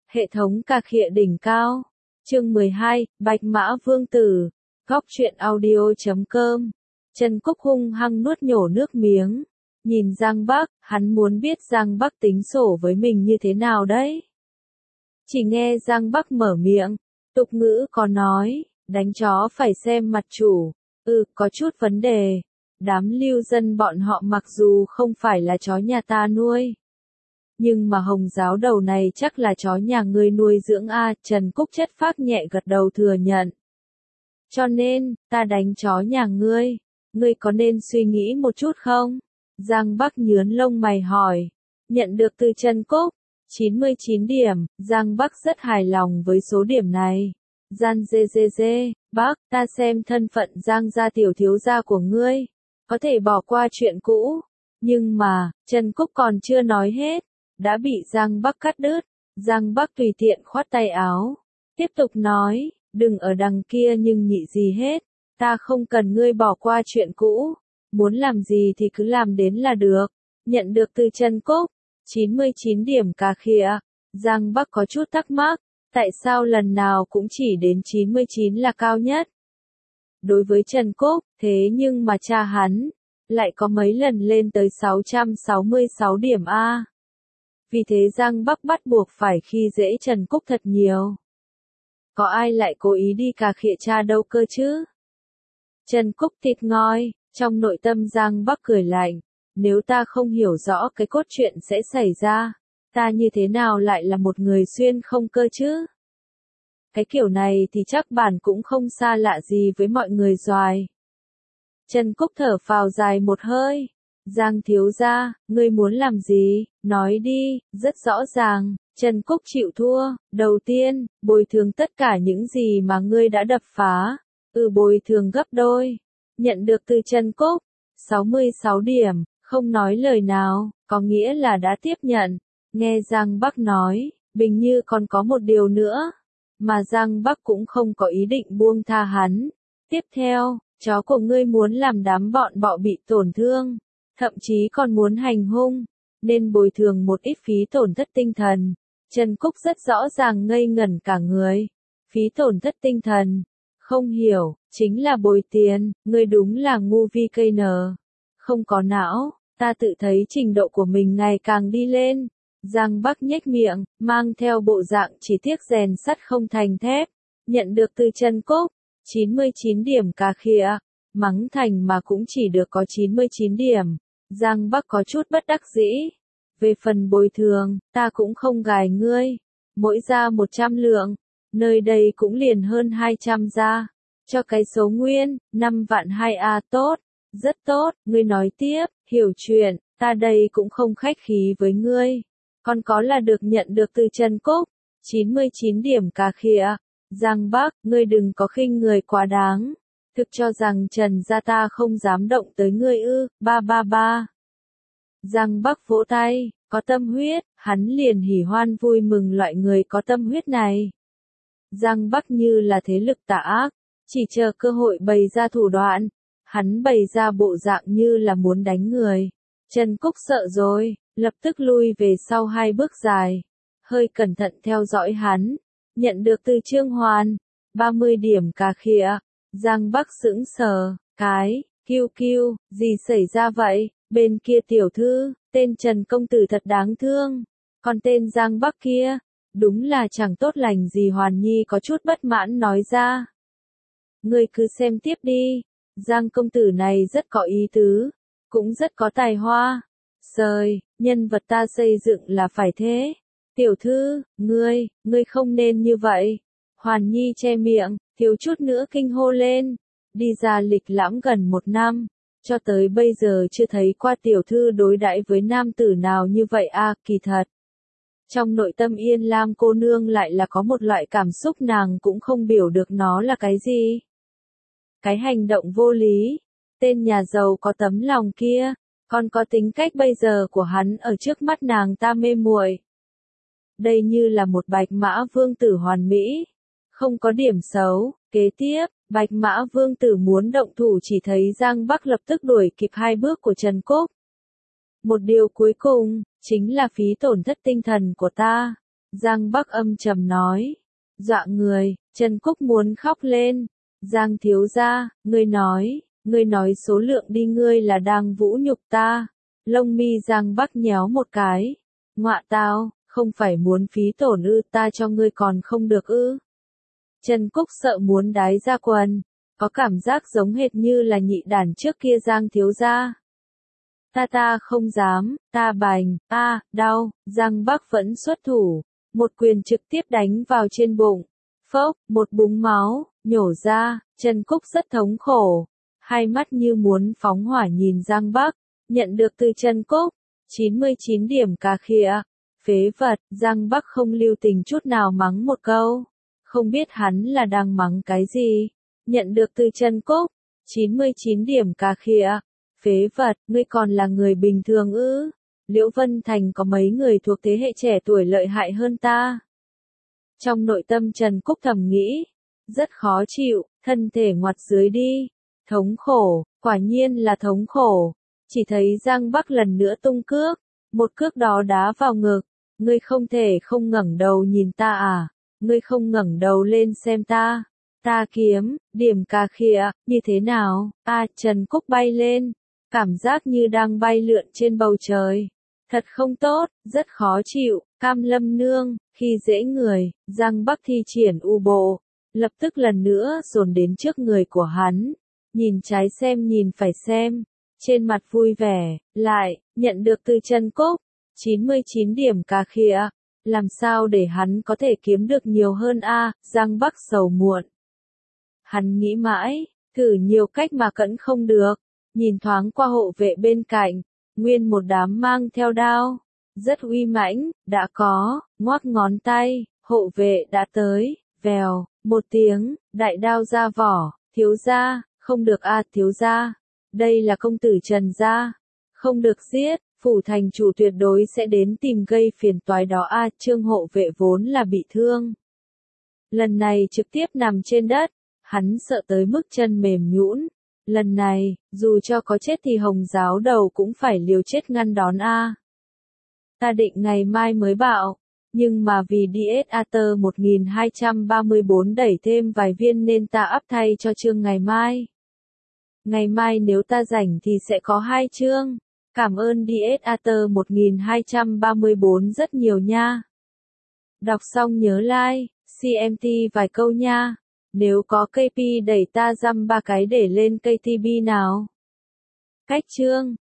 Hệ thống cà khịa đỉnh cao. Chương 12, Bạch Mã Vương Tử. Góc truyện audio.com. Trần Cúc hung hăng nuốt nhổ nước miếng. Nhìn Giang Bắc, hắn muốn biết Giang Bắc tính sổ với mình như thế nào đấy. Chỉ nghe Giang Bắc mở miệng, tục ngữ có nói, đánh chó phải xem mặt chủ. Có chút vấn đề. Đám lưu dân bọn họ mặc dù không phải là chó nhà ta nuôi. Nhưng mà Hồng giáo đầu này chắc là chó nhà ngươi nuôi dưỡng a. Trần Cúc chất phác nhẹ gật đầu thừa nhận. Cho nên, ta đánh chó nhà ngươi. Ngươi có nên suy nghĩ một chút không? Giang Bắc nhướn lông mày hỏi. Nhận được từ Trần Cúc. 99 điểm, Giang Bắc rất hài lòng với số điểm này. Gian dê, Bắc, ta xem thân phận Giang gia tiểu thiếu gia của ngươi. Có thể bỏ qua chuyện cũ. Nhưng mà, Trần Cúc còn chưa nói hết. Đã bị Giang Bắc cắt đứt. Giang Bắc tùy tiện khoát tay áo. Tiếp tục nói, đừng ở đằng kia nhưng nhị gì hết. Ta không cần ngươi bỏ qua chuyện cũ. Muốn làm gì thì cứ làm đến là được. Nhận được từ Trần Cúc. 99 điểm cà khịa. Giang Bắc có chút thắc mắc. Tại sao lần nào cũng chỉ đến 99 là cao nhất? Đối với Trần Cúc, thế nhưng mà cha hắn lại có mấy lần lên tới 666 điểm A. Vì thế Giang Bắc bắt buộc phải khi dễ Trần Cúc thật nhiều. Có ai lại cố ý đi cà khịa cha đâu cơ chứ? Trần Cúc thịt ngoi, trong nội tâm Giang Bắc cười lạnh. Nếu ta không hiểu rõ cái cốt truyện sẽ xảy ra, ta như thế nào lại là một người xuyên không cơ chứ? Cái kiểu này thì chắc bản cũng không xa lạ gì với mọi người doài. Trần Cúc thở phào dài một hơi. Giang thiếu gia, ngươi muốn làm gì? Nói đi, rất rõ ràng. Trần Cúc chịu thua. Đầu tiên, bồi thường tất cả những gì mà ngươi đã đập phá. Bồi thường gấp đôi. Nhận được từ Trần Cúc. 66 điểm, không nói lời nào, có nghĩa là đã tiếp nhận. Nghe Giang Bắc nói, Bình Như còn có một điều nữa. Mà Giang Bắc cũng không có ý định buông tha hắn. Tiếp theo, chó của ngươi muốn làm đám bọn bọ bị tổn thương. Thậm chí còn muốn hành hung, nên bồi thường một ít phí tổn thất tinh thần. Trần Cúc rất rõ ràng ngây ngẩn cả người. Phí tổn thất tinh thần. Không hiểu, chính là bồi tiền, ngươi đúng là ngu vi cây nờ. Không có não, ta tự thấy trình độ của mình ngày càng đi lên. Giang Bắc nhếch miệng, mang theo bộ dạng chỉ tiếc rèn sắt không thành thép. Nhận được từ Trần Cúc. 99 điểm cà khịa. Mắng thành mà cũng chỉ được có 99 điểm. Giang Bắc có chút bất đắc dĩ. Về phần bồi thường, ta cũng không gài ngươi. Mỗi gia 100 lượng. Nơi đây cũng liền hơn 200 gia. Cho cái số nguyên, 5 vạn 2A tốt. Rất tốt, ngươi nói tiếp, hiểu chuyện, ta đây cũng không khách khí với ngươi. Còn có là được nhận được từ Trần Cúc. 99 điểm cà khịa. Giang Bắc, ngươi đừng có khinh người quá đáng. Thực cho rằng Trần gia ta không dám động tới ngươi ư? 333. Giang Bắc vỗ tay, có tâm huyết, hắn liền hỉ hoan vui mừng loại người có tâm huyết này. Giang Bắc như là thế lực tà ác, chỉ chờ cơ hội bày ra thủ đoạn. Hắn bày ra bộ dạng như là muốn đánh người. Trần Cúc sợ rồi, lập tức lui về sau 2 bước dài. Hơi cẩn thận theo dõi hắn. Nhận được từ Trương Hoàn. 30 điểm cà khịa. Giang Bắc sững sờ. Kiêu, gì xảy ra vậy? Bên kia tiểu thư, tên Trần công tử thật đáng thương. Còn tên Giang Bắc kia, đúng là chẳng tốt lành gì. Hoàn Nhi có chút bất mãn nói ra. Ngươi cứ xem tiếp đi. Giang công tử này rất có ý tứ, cũng rất có tài hoa. Sời, nhân vật ta xây dựng là phải thế. Tiểu thư, ngươi không nên như vậy. Hoàn Nhi che miệng, thiếu chút nữa kinh hô lên. Đi ra lịch lãm gần 1 năm, cho tới bây giờ chưa thấy qua tiểu thư đối đãi với nam tử nào như vậy a. Kỳ thật, trong nội tâm Yên Lam cô nương lại là có một loại cảm xúc nàng cũng không biểu được nó là cái gì. Cái hành động vô lý, tên nhà giàu có tấm lòng kia, còn có tính cách bây giờ của hắn ở trước mắt nàng ta mê muội. Đây như là một Bạch Mã Vương tử hoàn mỹ, không có điểm xấu. Kế tiếp, Bạch Mã Vương tử muốn động thủ chỉ thấy Giang Bắc lập tức đuổi kịp 2 bước của Trần Cúc. Một điều cuối cùng, chính là phí tổn thất tinh thần của ta. Giang Bắc âm trầm nói. Dọa người, Trần Cúc muốn khóc lên. Giang thiếu gia, ngươi nói số lượng đi, ngươi là đang vũ nhục ta. Lông mi Giang Bắc nhéo một cái. Ngọa tao, không phải muốn phí tổn ư, ta cho ngươi còn không được ư. Trần Cúc sợ muốn đái ra quần, có cảm giác giống hệt như là nhị đản trước kia Giang thiếu gia. Ta không dám, ta bành, đau, Giang Bắc vẫn xuất thủ, một quyền trực tiếp đánh vào trên bụng. Phốc, một búng máu, nhổ ra, Trần Cúc rất thống khổ, hai mắt như muốn phóng hỏa nhìn Giang Bắc, nhận được từ Trần Cúc, 99 điểm cà khịa, phế vật, Giang Bắc không lưu tình chút nào mắng một câu, không biết hắn là đang mắng cái gì, nhận được từ Trần Cúc, 99 điểm cà khịa, phế vật, ngươi còn là người bình thường ư? Liễu Vân Thành có mấy người thuộc thế hệ trẻ tuổi lợi hại hơn ta? Trong nội tâm Trần Cúc thầm nghĩ, rất khó chịu, thân thể ngoặt dưới đi, thống khổ, quả nhiên là thống khổ. Chỉ thấy Giang Bắc lần nữa tung cước, một cước đó đá vào ngực, ngươi không thể không ngẩng đầu nhìn ta à? Ngươi không ngẩng đầu lên xem ta? Ta kiếm, điểm cà khịa, như thế nào? Trần Cúc bay lên, cảm giác như đang bay lượn trên bầu trời. Thật không tốt, rất khó chịu, Cam Lâm nương, khi dễ người, Giang Bắc thi triển u bộ, lập tức lần nữa dồn đến trước người của hắn, nhìn trái xem nhìn phải xem, trên mặt vui vẻ, lại, nhận được từ Trần Cúc, 99 điểm cà khịa, làm sao để hắn có thể kiếm được nhiều hơn Giang Bắc sầu muộn. Hắn nghĩ mãi, thử nhiều cách mà cẫn không được, nhìn thoáng qua hộ vệ bên cạnh, nguyên một đám mang theo đao, rất uy mãnh, đã có, ngoắc ngón tay, hộ vệ đã tới, vèo, một tiếng, đại đao ra vỏ, thiếu gia, không được thiếu gia, đây là công tử Trần gia, không được giết, phủ thành chủ tuyệt đối sẽ đến tìm gây phiền toái đó Trương hộ vệ vốn là bị thương. Lần này trực tiếp nằm trên đất, hắn sợ tới mức chân mềm nhũn. Lần này, dù cho có chết thì Hồng giáo đầu cũng phải liều chết ngăn đón Ta định ngày mai mới bạo, nhưng mà vì DSAT 1234 đẩy thêm vài viên nên ta ắp thay cho chương ngày mai. Ngày mai nếu ta rảnh thì sẽ có 2 chương. Cảm ơn DSAT 1234 rất nhiều nha. Đọc xong nhớ like, CMT vài câu nha. Nếu có KP đẩy ta dăm 3 cái để lên KTB nào. Cách chương